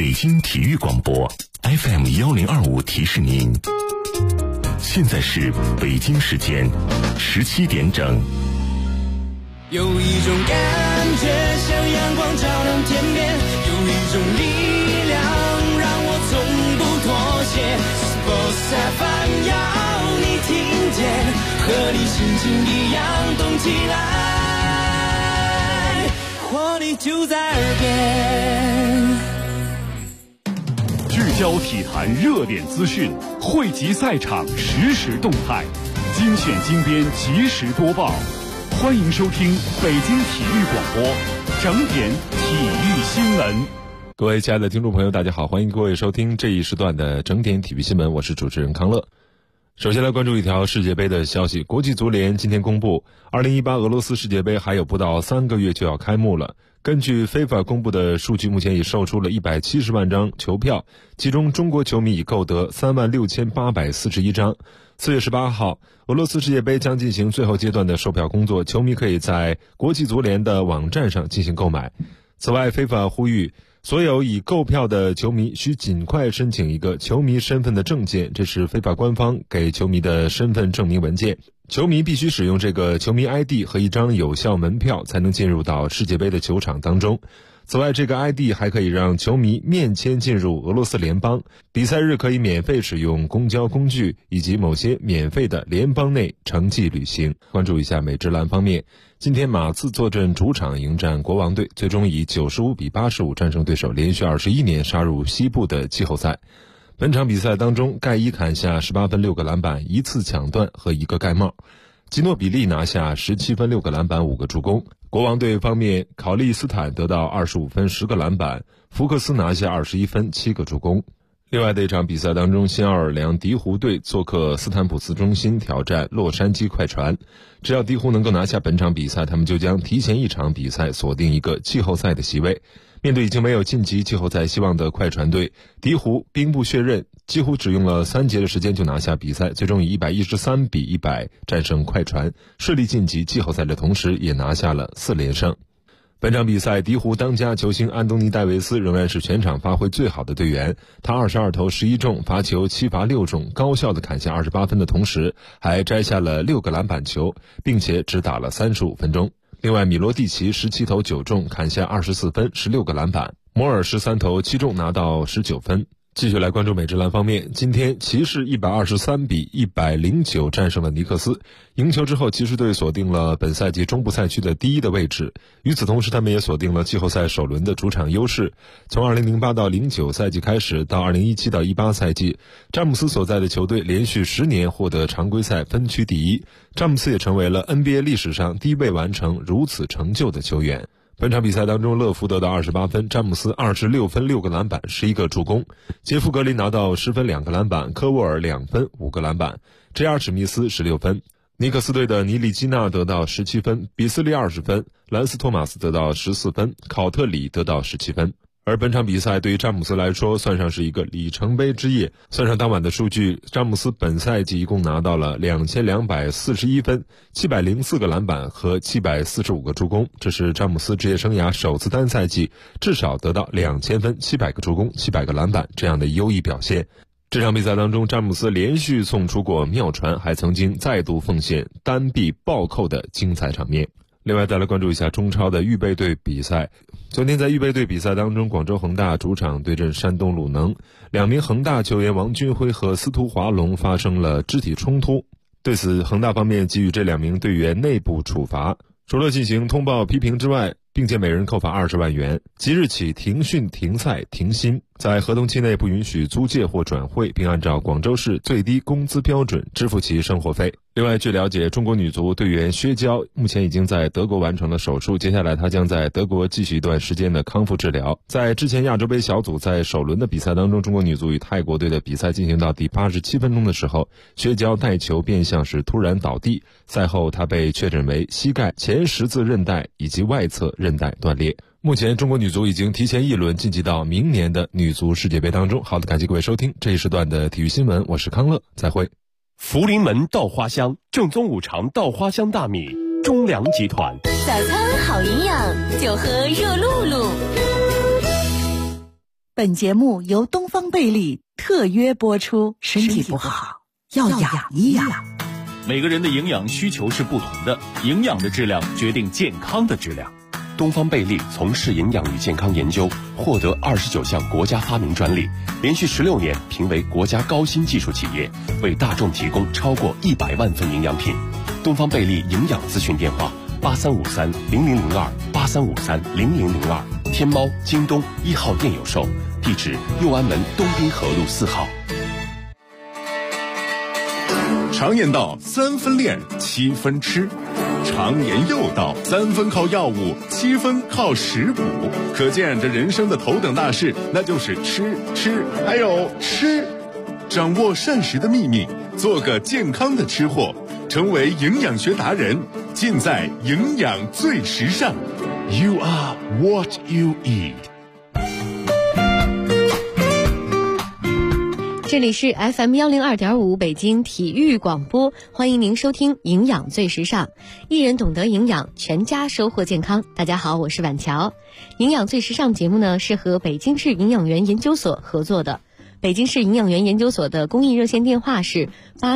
北京体育广播 FM1025提示您，现在是北京时间17点整。 有一种感觉像阳光照亮天边，有一种力量让我从不妥协。Sports FM 要你听见，和你心情一样动起来，活力就在耳边。 聚焦体坛热点资讯，汇集赛场实时动态，精选精编及时播报。欢迎收听北京体育广播整点体育新闻。 各位亲爱的听众朋友，大家好，欢迎各位收听这一时段的整点体育新闻，我是主持人康乐。首先来关注一条世界杯的消息，国际足联今天公布2018俄罗斯世界杯还有不到3个月就要开幕了。根据 FIFA 公布的数据，目前已售出了170万张球票，其中中国球迷已购得36841张。4月18号，俄罗斯世界杯将进行最后阶段的售票工作，球迷可以在国际足联的网站上进行购买。此外， FIFA 呼吁所有已购票的球迷需尽快申请一个球迷身份的证件，这是FIFA官方给球迷的身份证明文件。球迷必须使用这个球迷 ID 和一张有效门票才能进入到世界杯的球场当中。此外，这个 ID 还可以让球迷面签进入俄罗斯联邦，比赛日可以免费使用公交工具以及某些免费的联邦内城际旅行。关注一下美职篮方面，今天马刺坐镇主场迎战国王队，最终以95比85战胜对手，连续21年杀入西部的季后赛。本场比赛当中，盖伊砍下18分6个篮板1次抢断和1个盖帽，吉诺比利拿下17分6个篮板5个助攻。国王队方面，考利斯坦得到25分10个篮板，福克斯拿下21分7个助攻。另外的一场比赛当中，新奥尔良鹈鹕队做客斯坦普斯中心挑战洛杉矶快船，只要鹈鹕能够拿下本场比赛，他们就将提前一场比赛锁定一个季后赛的席位。面对已经没有晋级季后赛希望的快船队，鹈鹕兵不血刃，几乎只用了3节的时间就拿下比赛，最终以113比100战胜快船，顺利晋级季后赛的同时也拿下了4连胜。本场比赛，鹈鹕当家球星安东尼戴维斯仍然是全场发挥最好的队员，他22投11中，罚球7罚6中，高效地砍下28分的同时，还摘下了6个篮板球，并且只打了35分钟。另外，米罗蒂奇17投9中，砍下24分16个篮板，摩尔13投7中，拿到19分。继续来关注美职篮方面，今天骑士123比109战胜了尼克斯，赢球之后，骑士队锁定了本赛季中部赛区的第1的位置。与此同时，他们也锁定了季后赛首轮的主场优势。从2008到09赛季开始，到2017到18赛季，詹姆斯所在的球队连续10年获得常规赛分区第1，詹姆斯也成为了 NBA 历史上第1位完成如此成就的球员。本场比赛当中，乐福得到28分，詹姆斯26分6个篮板11个助攻，杰夫格林拿到10分2个篮板，科沃尔2分5个篮板， JR 史密斯16分。尼克斯队的尼利基纳得到17分，比斯利20分，兰斯托马斯得到14分，考特里得到17分。而本场比赛对于詹姆斯来说算上是一个里程碑之夜，算上当晚的数据，詹姆斯本赛季一共拿到了2241分，704个篮板和745个助攻，这是詹姆斯职业生涯首次单赛季至少得到2000分700个助攻700个篮板这样的优异表现。这场比赛当中，詹姆斯连续送出过妙传，还曾经再度奉献单臂暴扣的精彩场面。另外再来关注一下中超的预备队比赛。昨天在预备队比赛当中，广州恒大主场对阵山东鲁能，2名恒大球员王军辉和司徒华龙发生了肢体冲突，对此恒大方面给予这2名队员内部处罚，除了进行通报批评之外，并且每人扣罚20万元，即日起停训停赛停薪，在合同期内不允许租借或转会，并按照广州市最低工资标准支付其生活费。另外，据了解，中国女足队员薛娇目前已经在德国完成了手术，接下来她将在德国继续一段时间的康复治疗。在之前亚洲杯小组赛首轮的比赛当中，中国女足与泰国队的比赛进行到第87分钟的时候，薛娇带球变向时突然倒地，赛后她被确诊为膝盖前十字韧带以及外侧韧带断裂。目前中国女足已经提前一轮晋级到明年的女足世界杯当中。好的，感谢各位收听这一时段的体育新闻，我是康乐，再会。 福临门稻花香，正宗五常稻花香大米，中粮集团。 早餐好营养，就喝热露露。 本节目由东方贝利特约播出。身体不好要养一养。 每个人的营养需求是不同的，营养的质量决定健康的质量。 东方贝利从事营养与健康研究，获得29项国家发明专利，连续16年评为国家高新技术企业，为大众提供超过100万份营养品。东方贝利营养咨询电话83530002，83530002，天猫、京东1号店有售，地址右安门东滨河路4号。 常言道3分练7分吃，常言又道3分靠药物7分靠食补，可见这人生的头等大事那就是吃还有吃。掌握膳食的秘密，做个健康的吃货，成为营养学达人，尽在营养最时尚。 You are what you eat。 这里是 FM 102.5北京体育广播，欢迎您收听营养最时尚，一人懂得营养，全家收获健康。大家好，我是婉乔。营养最时尚节目呢是和北京市营养员研究所合作的，北京市营养员研究所的公益热线电话是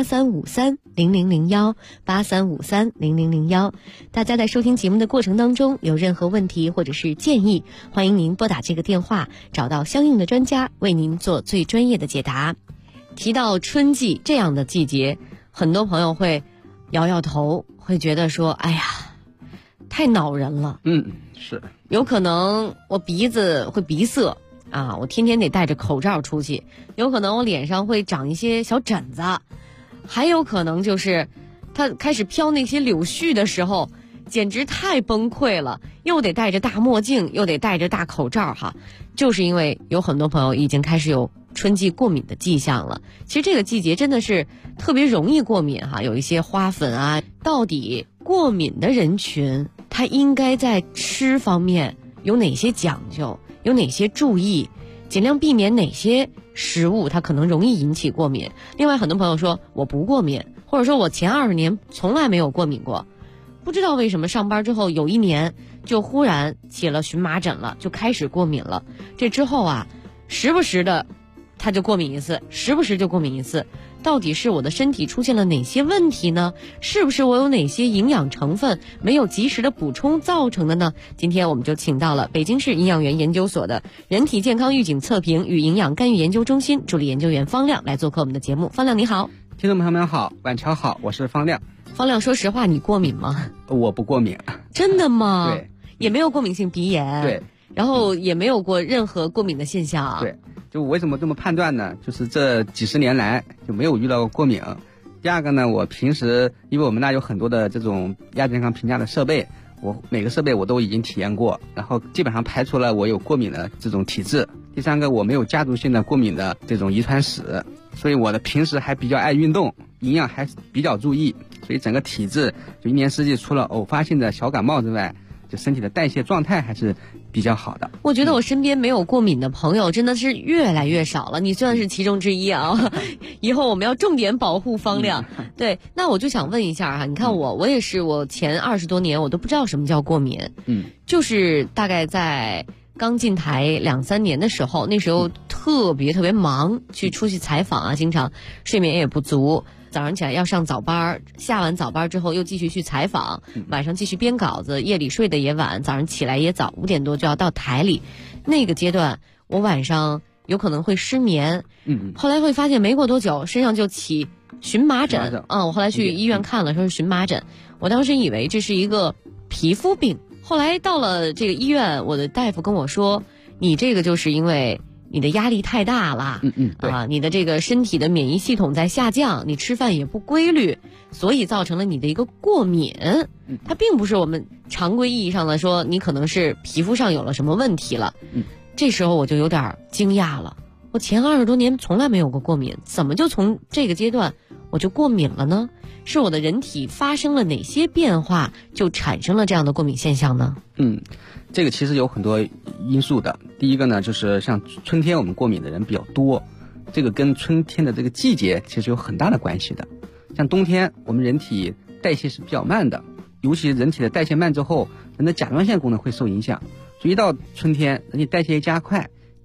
83530001，83530001。大家在收听节目的过程当中有任何问题或者是建议，欢迎您拨打这个电话，找到相应的专家为您做最专业的解答。提到春季这样的季节，很多朋友会摇摇头，会觉得说哎呀太恼人了。 是有可能我鼻子会鼻塞啊，我天天得戴着口罩出去，有可能我脸上会长一些小疹子，还有可能就是它开始飘那些柳絮的时候简直太崩溃了，又得戴着大墨镜，又得戴着大口罩哈，就是因为有很多朋友已经开始有春季过敏的迹象了。其实这个季节真的是特别容易过敏哈，有一些花粉啊，到底过敏的人群他应该在吃方面有哪些讲究，有哪些注意，尽量避免哪些食物它可能容易引起过敏。另外很多朋友说我不过敏，或者说我前20年从来没有过敏过，不知道为什么上班之后有一年就忽然起了荨麻疹了，就开始过敏了。这之后啊时不时的他就过敏一次，时不时就过敏一次，到底是我的身体出现了哪些问题呢？是不是我有哪些营养成分没有及时的补充造成的呢？今天我们就请到了北京市营养员研究所的人体健康预警测评与营养干预研究中心助理研究员方亮来做客我们的节目。方亮你好。 听众朋友们好，晚上好，我是方亮。 方亮，说实话你过敏吗？ 我不过敏。 真的吗？ 对， 也没有过敏性鼻炎。 对， 然后也没有过任何过敏的现象。 对，就我为什么这么判断呢？就是这几十年来就没有遇到过过敏。第二个呢，我平时因为我们那有很多的这种亚健康评价的设备，我每个设备我都已经体验过，然后基本上排除了我有过敏的这种体质。第三个，我没有家族性的过敏的这种遗传史，所以我的平时还比较爱运动，营养还比较注意，所以整个体质就一年四季除了偶发性的小感冒之外，就身体的代谢状态还是比较好的。 我觉得我身边没有过敏的朋友真的是越来越少了，你算是其中之一啊。以后我们要重点保护方亮。对，那我就想问一下哈，你看我也是，我前20多年我都不知道什么叫过敏。就是大概在刚进台2、3年的时候，那时候特别忙，出去采访啊，经常睡眠也不足，早上起来要上早班，下完早班之后又继续去采访，晚上继续编稿子，夜里睡得也晚，早上起来也早，5点多就要到台里。那个阶段我晚上有可能会失眠，后来会发现没过多久身上就起荨麻疹。我后来去医院看了，说是荨麻疹，我当时以为这是一个皮肤病，后来到了这个医院，我的大夫跟我说，你这个就是因为你的压力太大了，你的这个身体的免疫系统在下降，你吃饭也不规律，所以造成了你的一个过敏。它并不是我们常规意义上的说你可能是皮肤上有了什么问题了。这时候我就有点惊讶了，我前20多年从来没有过过敏，怎么就从这个阶段我就过敏了呢？是我的人体发生了哪些变化就产生了这样的过敏现象呢？ 这个其实有很多因素的。第一个呢，就是像春天我们过敏的人比较多，这个跟春天的这个季节其实有很大的关系的。像冬天我们人体代谢是比较慢的，尤其人体的代谢慢之后，人的甲状腺功能会受影响，所以一到春天人体代谢加快，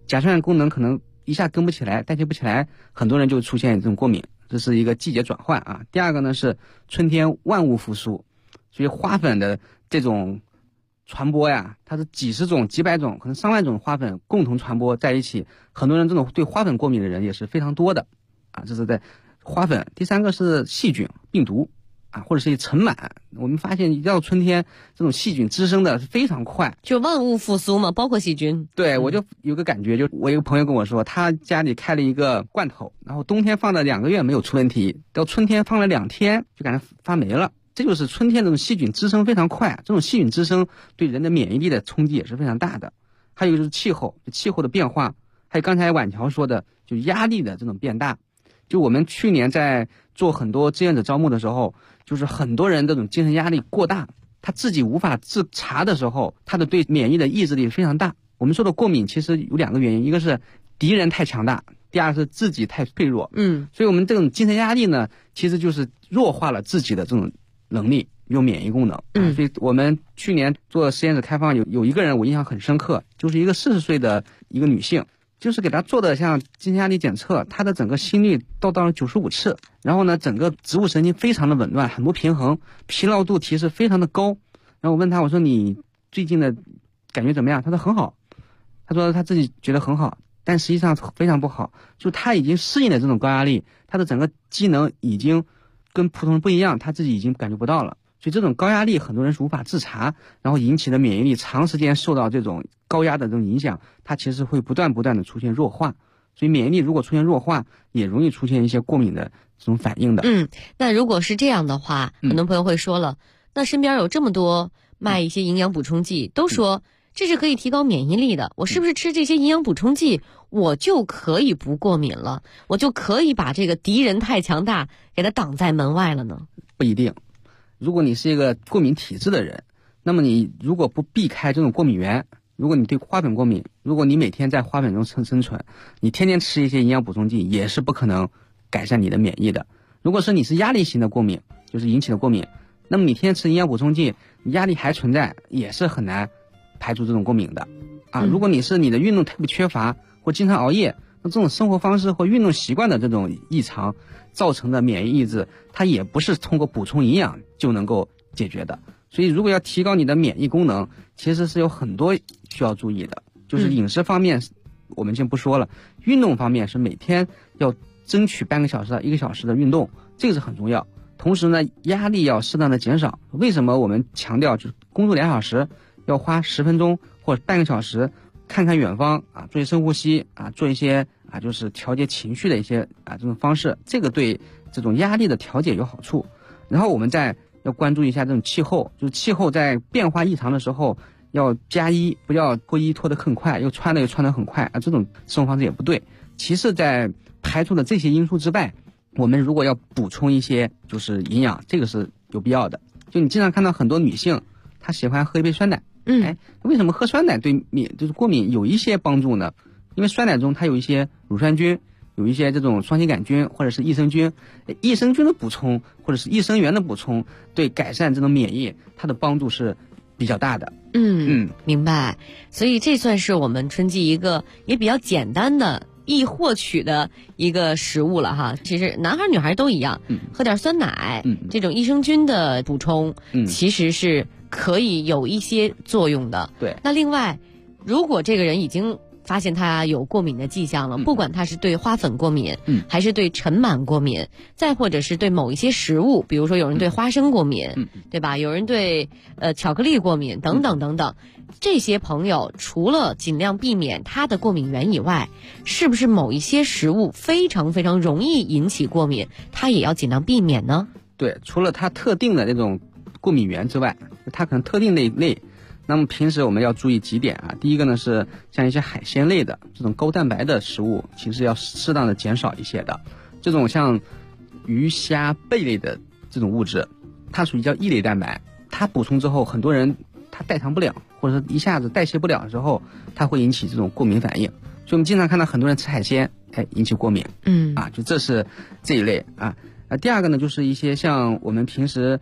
甲酸功能可能一下跟不起来，代谢不起来，很多人就出现这种过敏，这是一个季节转换啊。第二个呢是春天万物复苏，所以花粉的这种传播呀，它是几十种、几百种，可能上万种花粉共同传播在一起，很多人这种对花粉过敏的人也是非常多的啊。这是在花粉。第三个是细菌、病毒啊，或者是一尘螨。我们发现一到春天，这种细菌滋生的非常快， 就万物复苏嘛，包括细菌。 对，我就有个感觉，就我一个朋友跟我说，他家里开了一个罐头，然后冬天放了2个月没有出问题，到春天放了2天就感觉发霉了。这就是春天这种细菌滋生非常快，这种细菌滋生对人的免疫力的冲击也是非常大的。还有就是气候的变化，还有刚才婉乔说的，就压力的这种变大。就我们去年在做很多志愿者招募的时候，就是很多人这种精神压力过大，他自己无法自查的时候，他的对免疫的抑制力非常大。我们说的过敏其实有2个原因，一个是敌人太强大，第二是自己太脆弱。所以我们这种精神压力呢，其实就是弱化了自己的这种能力，有免疫功能。所以我们去年做实验室开放，有一个人我印象很深刻，就是一个40岁的一个女性，就是给她做的像精神压力检测，她的整个心率到了95次，然后呢整个植物神经非常的紊乱，很不平衡，疲劳度其实非常的高。然后我问她，我说你最近的感觉怎么样？她说很好，她说她自己觉得很好，但实际上非常不好，就她已经适应了这种高压力，她的整个机能已经跟普通人不一样，他自己已经感觉不到了。所以这种高压力很多人是无法自查，然后引起的免疫力长时间受到这种高压的这种影响，它其实会不断的出现弱化。所以免疫力如果出现弱化，也容易出现一些过敏的这种反应的。 那如果是这样的话，很多朋友会说了，那身边有这么多卖一些营养补充剂，都说这是可以提高免疫力的，我是不是吃这些营养补充剂我就可以不过敏了，我就可以把这个敌人太强大给它挡在门外了呢？ 不一定。如果你是一个过敏体质的人，那么你如果不避开这种过敏源，如果你对花粉过敏，如果你每天在花粉中生存，你天天吃一些营养补充剂也是不可能改善你的免疫的。如果是你是压力型的过敏，就是引起的过敏，那么你天天吃营养补充剂，压力还存在，也是很难排除这种过敏的啊。如果你的运动特别缺乏或经常熬夜，那这种生活方式或运动习惯的这种异常造成的免疫抑制，它也不是通过补充营养就能够解决的。所以如果要提高你的免疫功能，其实是有很多需要注意的。就是饮食方面我们先不说了，运动方面是每天要争取半个小时到1个小时的运动，这个是很重要。同时呢，压力要适当的减少。为什么我们强调就是工作2小时要花10分钟或者半个小时看看远方啊，做一些深呼吸啊，做一些就是调节情绪的一些这种方式，这个对这种压力的调节有好处。然后我们再要关注一下这种气候，就是气候在变化异常的时候要加衣，不要脱衣脱得很快，又穿得很快啊，这种生活方式也不对。其次，在排除了这些因素之外，我们如果要补充一些就是营养，这个是有必要的。就你经常看到很多女性她喜欢喝一杯酸奶，为什么喝酸奶对就是过敏有一些帮助呢？因为酸奶中它有一些乳酸菌，有一些这种双歧杆菌或者是益生菌，益生菌的补充或者是益生元的补充，对改善这种免疫它的帮助是比较大的。 明白。所以这算是我们春季一个也比较简单的易获取的一个食物了哈。其实男孩女孩都一样，喝点酸奶，这种益生菌的补充，其实是可以有一些作用的。 对。 那另外，如果这个人已经发现他有过敏的迹象了，不管他是对花粉过敏，还是对尘螨过敏，再或者是对某一些食物，比如说有人对花生过敏，对吧？有人对巧克力过敏等等等等，这些朋友除了尽量避免他的过敏源以外，是不是某一些食物非常非常容易引起过敏，他也要尽量避免呢？ 对，除了他特定的那种过敏源之外，他可能特定的一类。那么平时我们要注意几点啊。第一个呢是像一些海鲜类的这种高蛋白的食物，其实要适当的减少一些的。这种像鱼虾贝类的这种物质，它属于叫异类蛋白，它补充之后很多人他代偿不了，或者说一下子代谢不了的时候，它会引起这种过敏反应。所以我们经常看到很多人吃海鲜引起过敏，就这是这一类啊。第二个呢就是一些像我们平时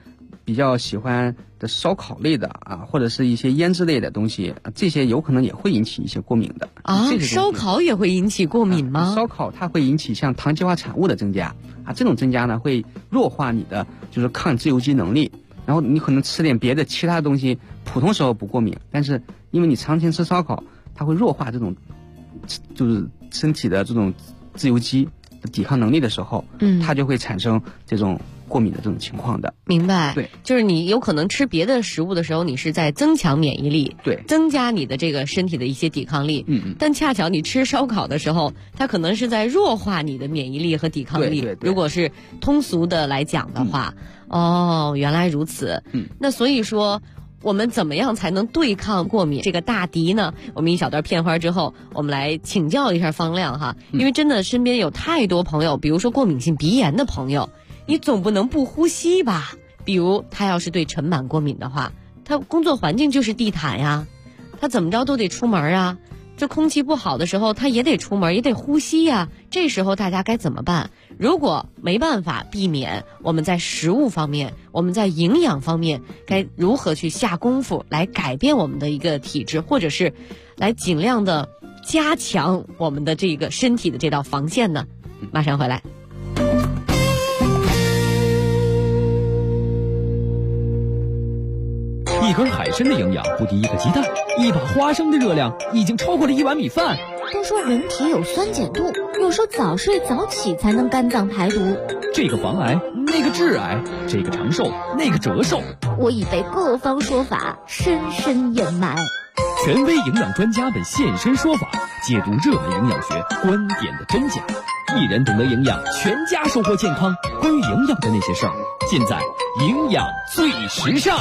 比较喜欢的烧烤类的啊，或者是一些腌制类的东西，这些有可能也会引起一些过敏的啊。烧烤也会引起过敏吗？ 烧烤它会引起像糖基化产物的增加啊，这种增加呢会弱化你的就是抗自由基能力，然后你可能吃点别的其他东西，普通时候不过敏，但是因为你长期吃烧烤，它会弱化这种就是身体的这种自由基的抵抗能力的时候，它就会产生这种过敏的这种情况的。 明白。 对， 就是你有可能吃别的食物的时候，你是在增强免疫力， 对， 增加你的这个身体的一些抵抗力。但恰巧你吃烧烤的时候，它可能是在弱化你的免疫力和抵抗力。 对。 如果是通俗的来讲的话，哦，原来如此。那所以说，我们怎么样才能对抗过敏这个大敌呢？我们一小段片花之后，我们来请教一下方亮哈，因为真的身边有太多朋友，比如说过敏性鼻炎的朋友，你总不能不呼吸吧？比如他要是对尘螨过敏的话，他工作环境就是地毯呀，他怎么着都得出门啊。这空气不好的时候，他也得出门，也得呼吸呀。这时候大家该怎么办？如果没办法避免，我们在食物方面，我们在营养方面，该如何去下功夫来改变我们的一个体质，或者是来尽量的加强我们的这个身体的这道防线呢？马上回来。 一根海参的营养不敌一个鸡蛋，一把花生的热量已经超过了一碗米饭。 都说人体有酸碱度，有时候早睡早起才能肝脏排毒。 这个防癌，那个致癌，这个长寿，那个折寿。 我已被各方说法深深掩埋。 权威营养专家们现身说法，解读热门营养学观点的真假。一人懂得营养，全家收获健康。关于营养的那些事儿，尽在营养最时尚。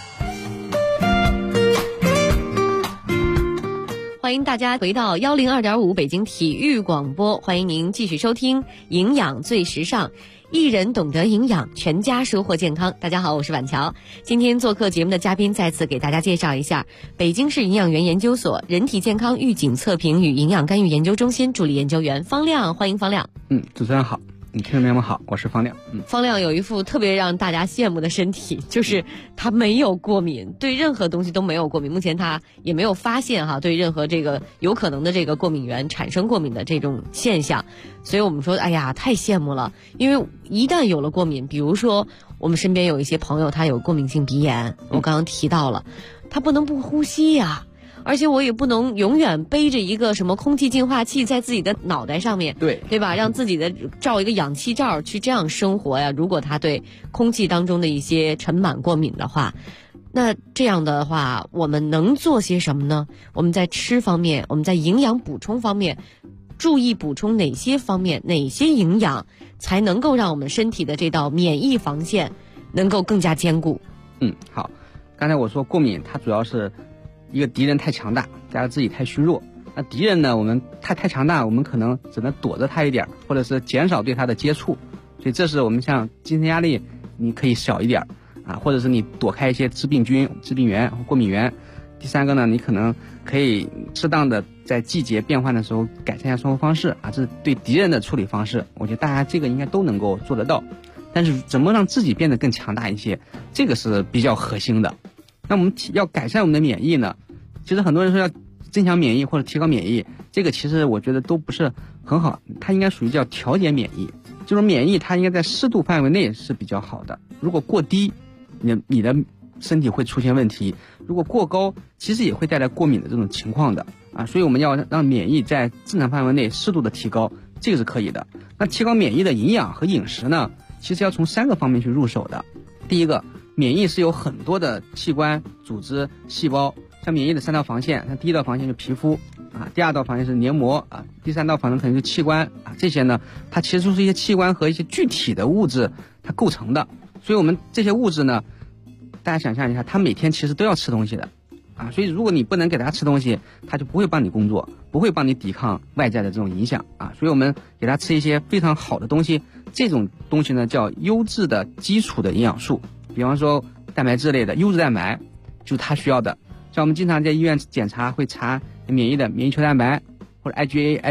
欢迎大家回到102.5北京体育广播，欢迎您继续收听营养最时尚，一人懂得营养，全家收获健康。大家好，我是婉乔。今天做客节目的嘉宾再次给大家介绍一下北京市营养园研究所人体健康预警测评与营养干预研究中心助理研究员方亮，欢迎方亮。 主持人好，你听众朋友们好，我是方亮。 方亮有一副特别让大家羡慕的身体，就是他没有过敏，对任何东西都没有过敏。目前他也没有发现对任何这个有可能的这个过敏源产生过敏的这种现象。所以我们说，哎呀，太羡慕了。因为一旦有了过敏，比如说我们身边有一些朋友他有过敏性鼻炎，我刚刚提到了，他不能不呼吸呀。而且我也不能永远背着一个什么空气净化器在自己的脑袋上面，对吧？让自己的罩一个氧气罩去这样生活呀。如果他对空气当中的一些尘螨过敏的话，那这样的话，我们能做些什么呢？我们在吃方面，我们在营养补充方面，注意补充哪些方面，哪些营养才能够让我们身体的这道免疫防线能够更加坚固？ 好，刚才我说过敏，它主要是一个敌人太强大，加上自己太虚弱。那敌人呢，我们太强大，我们可能只能躲着他一点，或者是减少对他的接触。所以这是我们像精神压力，你可以小一点啊，或者是你躲开一些致病菌、致病源、过敏源。第三个呢，你可能可以适当的在季节变换的时候改善一下生活方式啊，这是对敌人的处理方式。我觉得大家这个应该都能够做得到。但是怎么让自己变得更强大一些，这个是比较核心的。那我们要改善我们的免疫呢，其实很多人说要增强免疫或者提高免疫，这个其实我觉得都不是很好，它应该属于叫调节免疫，就是免疫它应该在适度范围内是比较好的。如果过低，你的身体会出现问题；如果过高，其实也会带来过敏的这种情况的啊。所以我们要让免疫在正常范围内适度的提高，这个是可以的。那提高免疫的营养和饮食呢，其实要从3个方面去入手的。第一个，免疫是有很多的器官、组织、细胞，像免疫的3道防线，像第一道防线是皮肤啊，第2道防线是黏膜啊，第3道防线可能是器官啊，这些呢，它其实就是一些器官和一些具体的物质它构成的。所以我们这些物质呢，大家想象一下，它每天其实都要吃东西的啊，所以如果你不能给它吃东西，它就不会帮你工作，不会帮你抵抗外在的这种影响啊。所以我们给它吃一些非常好的东西，这种东西呢叫优质的基础的营养素，比方说蛋白质类的优质蛋白，就是它需要的。像我们经常在医院检查会查免疫的免疫球蛋白，或者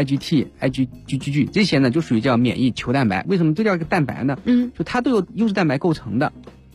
IgA、IgT、IgG 这些呢就属于叫免疫球蛋白。为什么这叫一个蛋白呢？就它都有优质蛋白构成的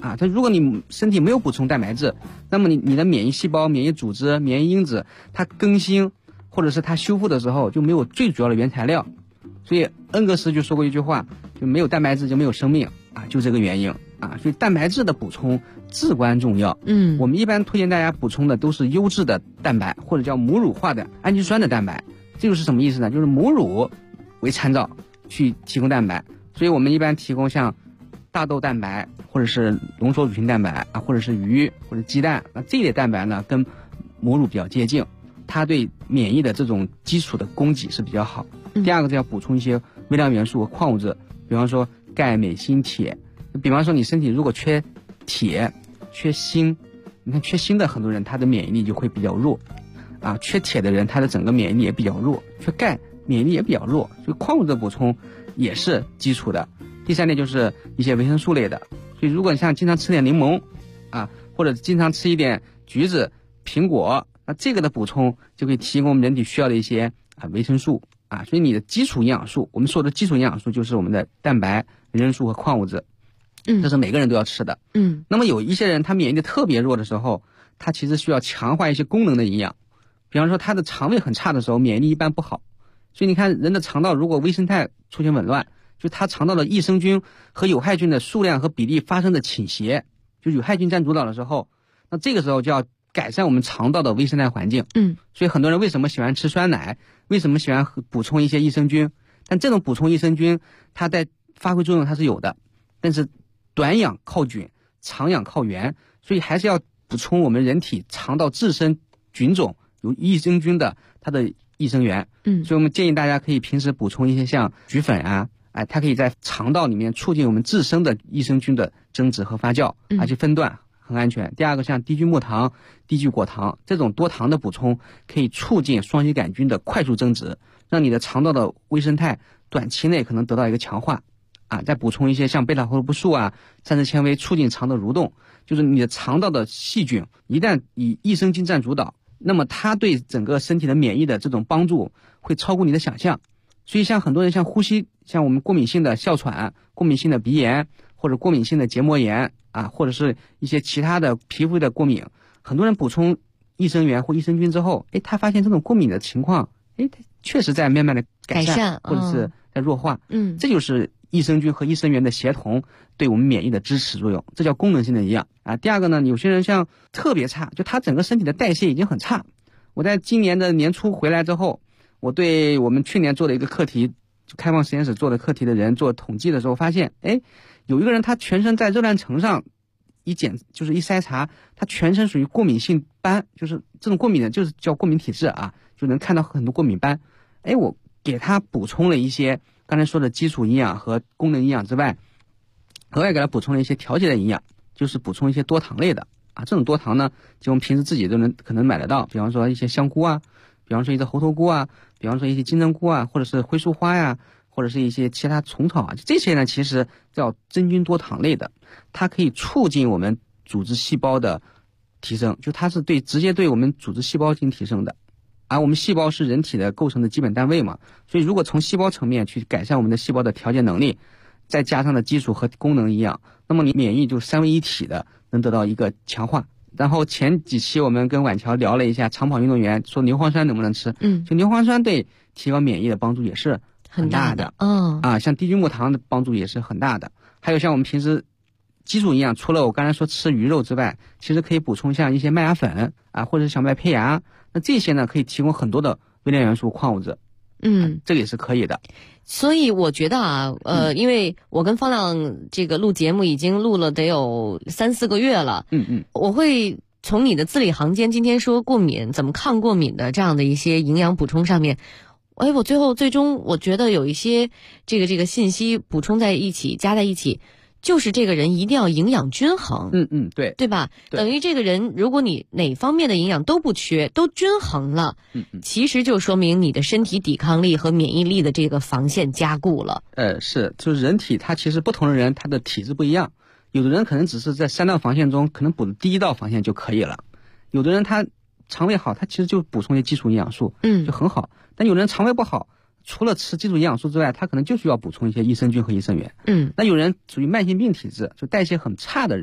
啊。它如果你身体没有补充蛋白质，那么你的免疫细胞、免疫组织、免疫因子它更新或者是它修复的时候就没有最主要的原材料。所以恩格斯就说过一句话，就没有蛋白质就没有生命啊，就这个原因啊。所以蛋白质的补充至关重要。我们一般推荐大家补充的都是优质的蛋白，或者叫母乳化的氨基酸的蛋白。这就是什么意思呢？就是母乳为参照去提供蛋白。所以我们一般提供像大豆蛋白，或者是浓缩乳清蛋白啊，或者是鱼或者鸡蛋，那这一类蛋白呢跟母乳比较接近，它对免疫的这种基础的供给是比较好。第二个就要补充一些微量元素和矿物质，比方说钙、镁、锌、铁。比方说你身体如果缺铁、缺锌，你看缺锌的很多人他的免疫力就会比较弱啊，缺铁的人他的整个免疫力也比较弱，缺钙免疫力也比较弱，所以矿物质的补充也是基础的。第三点就是一些维生素类的，所以如果你像经常吃点柠檬啊，或者经常吃一点橘子、苹果，那这个的补充就可以提供我们人体需要的一些维生素啊。所以你的基础营养素，我们说的基础营养素就是我们的蛋白、维生素和矿物质，这是每个人都要吃的。那么有一些人他免疫力特别弱的时候，他其实需要强化一些功能的营养，比方说他的肠胃很差的时候，免疫力一般不好。所以你看人的肠道如果微生态出现紊乱，就他肠道的益生菌和有害菌的数量和比例发生的倾斜，就有害菌占主导的时候，那这个时候就要改善我们肠道的微生态环境。所以很多人为什么喜欢吃酸奶，为什么喜欢补充一些益生菌，但这种补充益生菌它在发挥作用它是有的，但是短养靠菌，长养靠源，所以还是要补充我们人体肠道自身菌种有益生菌的它的益生元。所以我们建议大家可以平时补充一些像菊粉啊，它可以在肠道里面促进我们自身的益生菌的增殖和发酵，而且分段很安全。第二个像低聚木糖、低聚果糖这种多糖的补充，可以促进双歧杆菌的快速增殖，让你的肠道的微生态短期内可能得到一个强化啊。再补充一些像贝塔胡萝卜素啊、膳食纤维，促进肠道蠕动。就是你的肠道的细菌一旦以益生菌占主导，那么它对整个身体的免疫的这种帮助会超过你的想象。所以像很多人像呼吸，像我们过敏性的哮喘、过敏性的鼻炎或者过敏性的结膜炎啊，或者是一些其他的皮肤的过敏，很多人补充益生元或益生菌之后，他发现这种过敏的情况，它确实在慢慢的改善或者是在弱化。这就是益生菌和益生元的协同对我们免疫的支持作用，这叫功能性的营养啊。第二个呢，有些人像特别差，就他整个身体的代谢已经很差。我在今年的年初回来之后，我对我们去年做的一个课题，就开放实验室做的课题的人做统计的时候发现，有一个人他全身在热断层上就是一筛查，他全身属于过敏性斑，就是这种过敏的就是叫过敏体质啊，就能看到很多过敏斑。我给他补充了一些刚才说的基础营养和功能营养之外，额外给他补充了一些调节的营养，就是补充一些多糖类的啊。这种多糖呢，就我们平时自己都可能买得到，比方说一些香菇啊，比方说一些猴头菇啊，比方说一些金针菇啊，或者是灰树花呀，或者是一些其他虫草啊，这些呢其实叫真菌多糖类的，它可以促进我们组织细胞的提升，就它是直接对我们组织细胞进行提升的。而我们细胞是人体的构成的基本单位嘛，所以如果从细胞层面去改善我们的细胞的调节能力，再加上的基础和功能营养，那么你免疫就三位一体的能得到一个强化。然后前几期我们跟婉乔聊了一下长跑运动员说牛磺酸能不能吃，就牛磺酸对提高免疫的帮助也是很大的。像低聚木糖的帮助也是很大的。还有像我们平时基础营养，除了我刚才说吃鱼肉之外，其实可以补充像一些麦芽粉啊，或者是小麦胚芽，那这些呢可以提供很多的微量元素、矿物质。这个也是可以的。 所以我觉得啊，因为我跟方亮这个录节目已经录了得有3-4个月了，我会从你的字里行间今天说过敏怎么抗过敏的这样的一些营养补充上面，我最终我觉得有一些这个信息补充在一起加在一起，就是这个人一定要营养均衡。对吧？等于这个人如果你哪方面的营养都不缺，都均衡了，其实就说明你的身体抵抗力和免疫力的这个防线加固了。 就是人体它其实不同的人他的体质不一样，有的人可能只是在3道防线中可能补的第1道防线就可以了，有的人他肠胃好，他其实就补充一些基础营养素，就很好。但有人肠胃不好，除了吃基础营养素之外，他可能就需要补充一些益生菌和益生元。那有人属于慢性病体质，就代谢很差的人，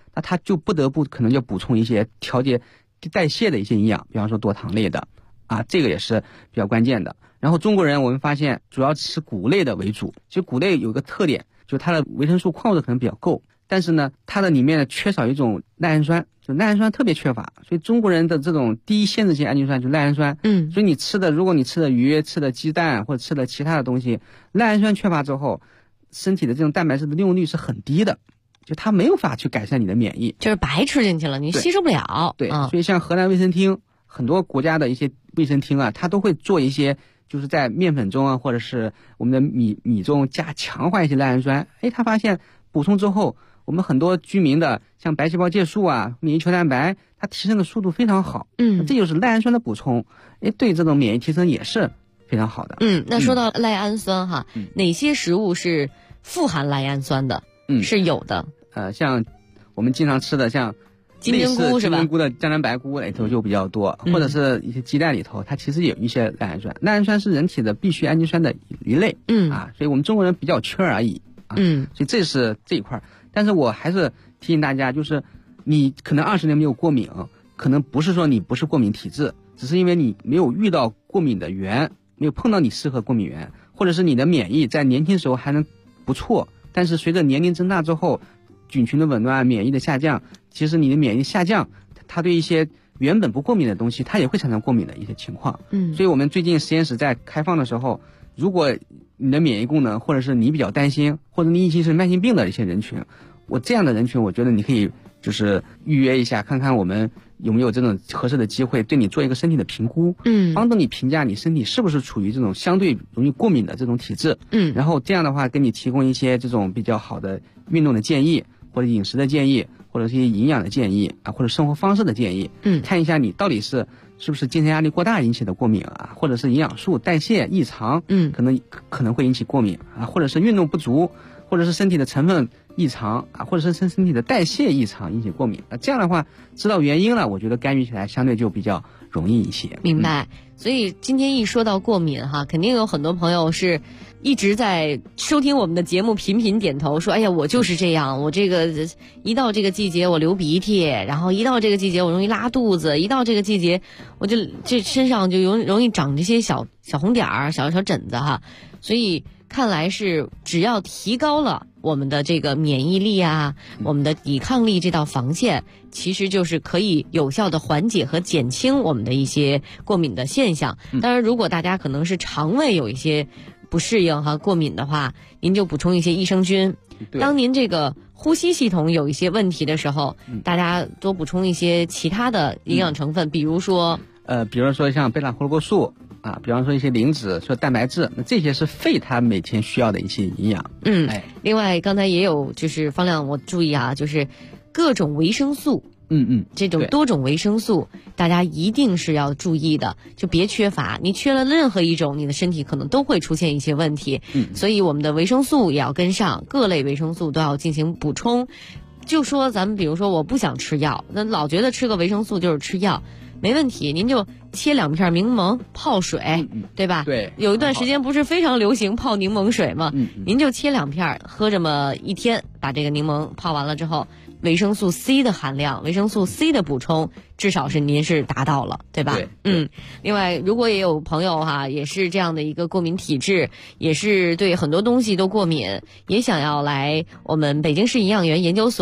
那他就不得不可能要补充一些调节代谢的一些营养，比方说多糖类的啊，这个也是比较关键的。然后中国人我们发现主要吃谷类的为主，其实谷类有个特点，就它的维生素矿物质可能比较够，但是呢它的里面缺少一种赖氨酸，就赖氨酸特别缺乏，所以中国人的这种第一限制性氨基酸就是赖氨酸。所以你如果你吃的鱼、吃的鸡蛋或者吃的其他的东西，赖氨酸缺乏之后，身体的这种蛋白质的利用率是很低的，就它没有法去改善你的免疫， 就是白吃进去了，你吸收不了。 对，所以像河南卫生厅很多国家的一些卫生厅啊，它都会做一些就是在面粉中啊，或者是我们的米中强化一些赖氨酸。他发现补充之后，我们很多居民的像白细胞介素啊、免疫球蛋白，它提升的速度非常好。这就是赖氨酸的补充，对这种免疫提升也是非常好的。 那说到赖氨酸哈，哪些食物是富含赖氨酸的？是有的。 像我们经常吃的像金针菇是吧？ 金针菇的江南白菇里头就比较多，或者是一些鸡蛋里头，它其实有一些赖氨酸。赖氨酸是人体的必需氨基酸的一类，所以我们中国人比较缺而已所以这是这一块。但是我还是提醒大家，就是你可能20年没有过敏，可能不是说你不是过敏体质，只是因为你没有遇到过敏的源，没有碰到你适合过敏源，或者是你的免疫在年轻时候还能不错，但是随着年龄增大之后，菌群的紊乱、免疫的下降，其实你的免疫下降，它对一些原本不过敏的东西，它也会产生过敏的一些情况。所以我们最近实验室在开放的时候，如果你的免疫功能，或者是你比较担心，或者你已经是慢性病的一些人群，这样的人群，我觉得你可以就是预约一下，看看我们有没有这种合适的机会，对你做一个身体的评估，帮助你评价你身体是不是处于这种相对容易过敏的这种体质，然后这样的话给你提供一些这种比较好的运动的建议，或者饮食的建议，或者是一些营养的建议啊，或者生活方式的建议，看一下你到底是不是精神压力过大引起的过敏啊，或者是营养素代谢异常，可能会引起过敏啊，或者是运动不足，或者是身体的成分异常啊，或者是身体的代谢异常引起过敏。这样的话知道原因了，我觉得干预起来相对就比较容易一些。 明白。所以今天一说到过敏哈，肯定有很多朋友是一直在收听我们的节目频频点头说，哎呀我就是这样，我这个一到这个季节我流鼻涕，然后一到这个季节我容易拉肚子，一到这个季节我就这身上就容易长这些小红点儿、小疹子哈。所以看来是只要提高了我们的这个免疫力啊，我们的抵抗力这道防线，其实就是可以有效的缓解和减轻我们的一些过敏的现象。当然如果大家可能是肠胃有一些不适应和过敏的话，您就补充一些益生菌。当您这个呼吸系统有一些问题的时候，大家多补充一些其他的营养成分，比如说像贝塔胡萝卜素啊，比方说一些磷脂、说蛋白质，那这些是肺它每天需要的一些营养。 另外刚才也有就是方亮我注意啊，就是各种维生素。这种多种维生素大家一定是要注意的，就别缺乏，你缺了任何一种，你的身体可能都会出现一些问题。所以我们的维生素也要跟上，各类维生素都要进行补充。就说咱们比如说我不想吃药，那老觉得吃个维生素就是吃药，没问题，您就切2片柠檬泡水，对吧？ 对， 有一段时间不是非常流行泡柠檬水吗？您就切2片，喝这么1天，把这个柠檬泡完了之后，维生素 C 的含量，维生素 C 的补充，至少是您是达到了，对吧？ 对。 另外，如果也有朋友也是这样的一个过敏体质，也是对很多东西都过敏，也想要来我们北京市营养员研究所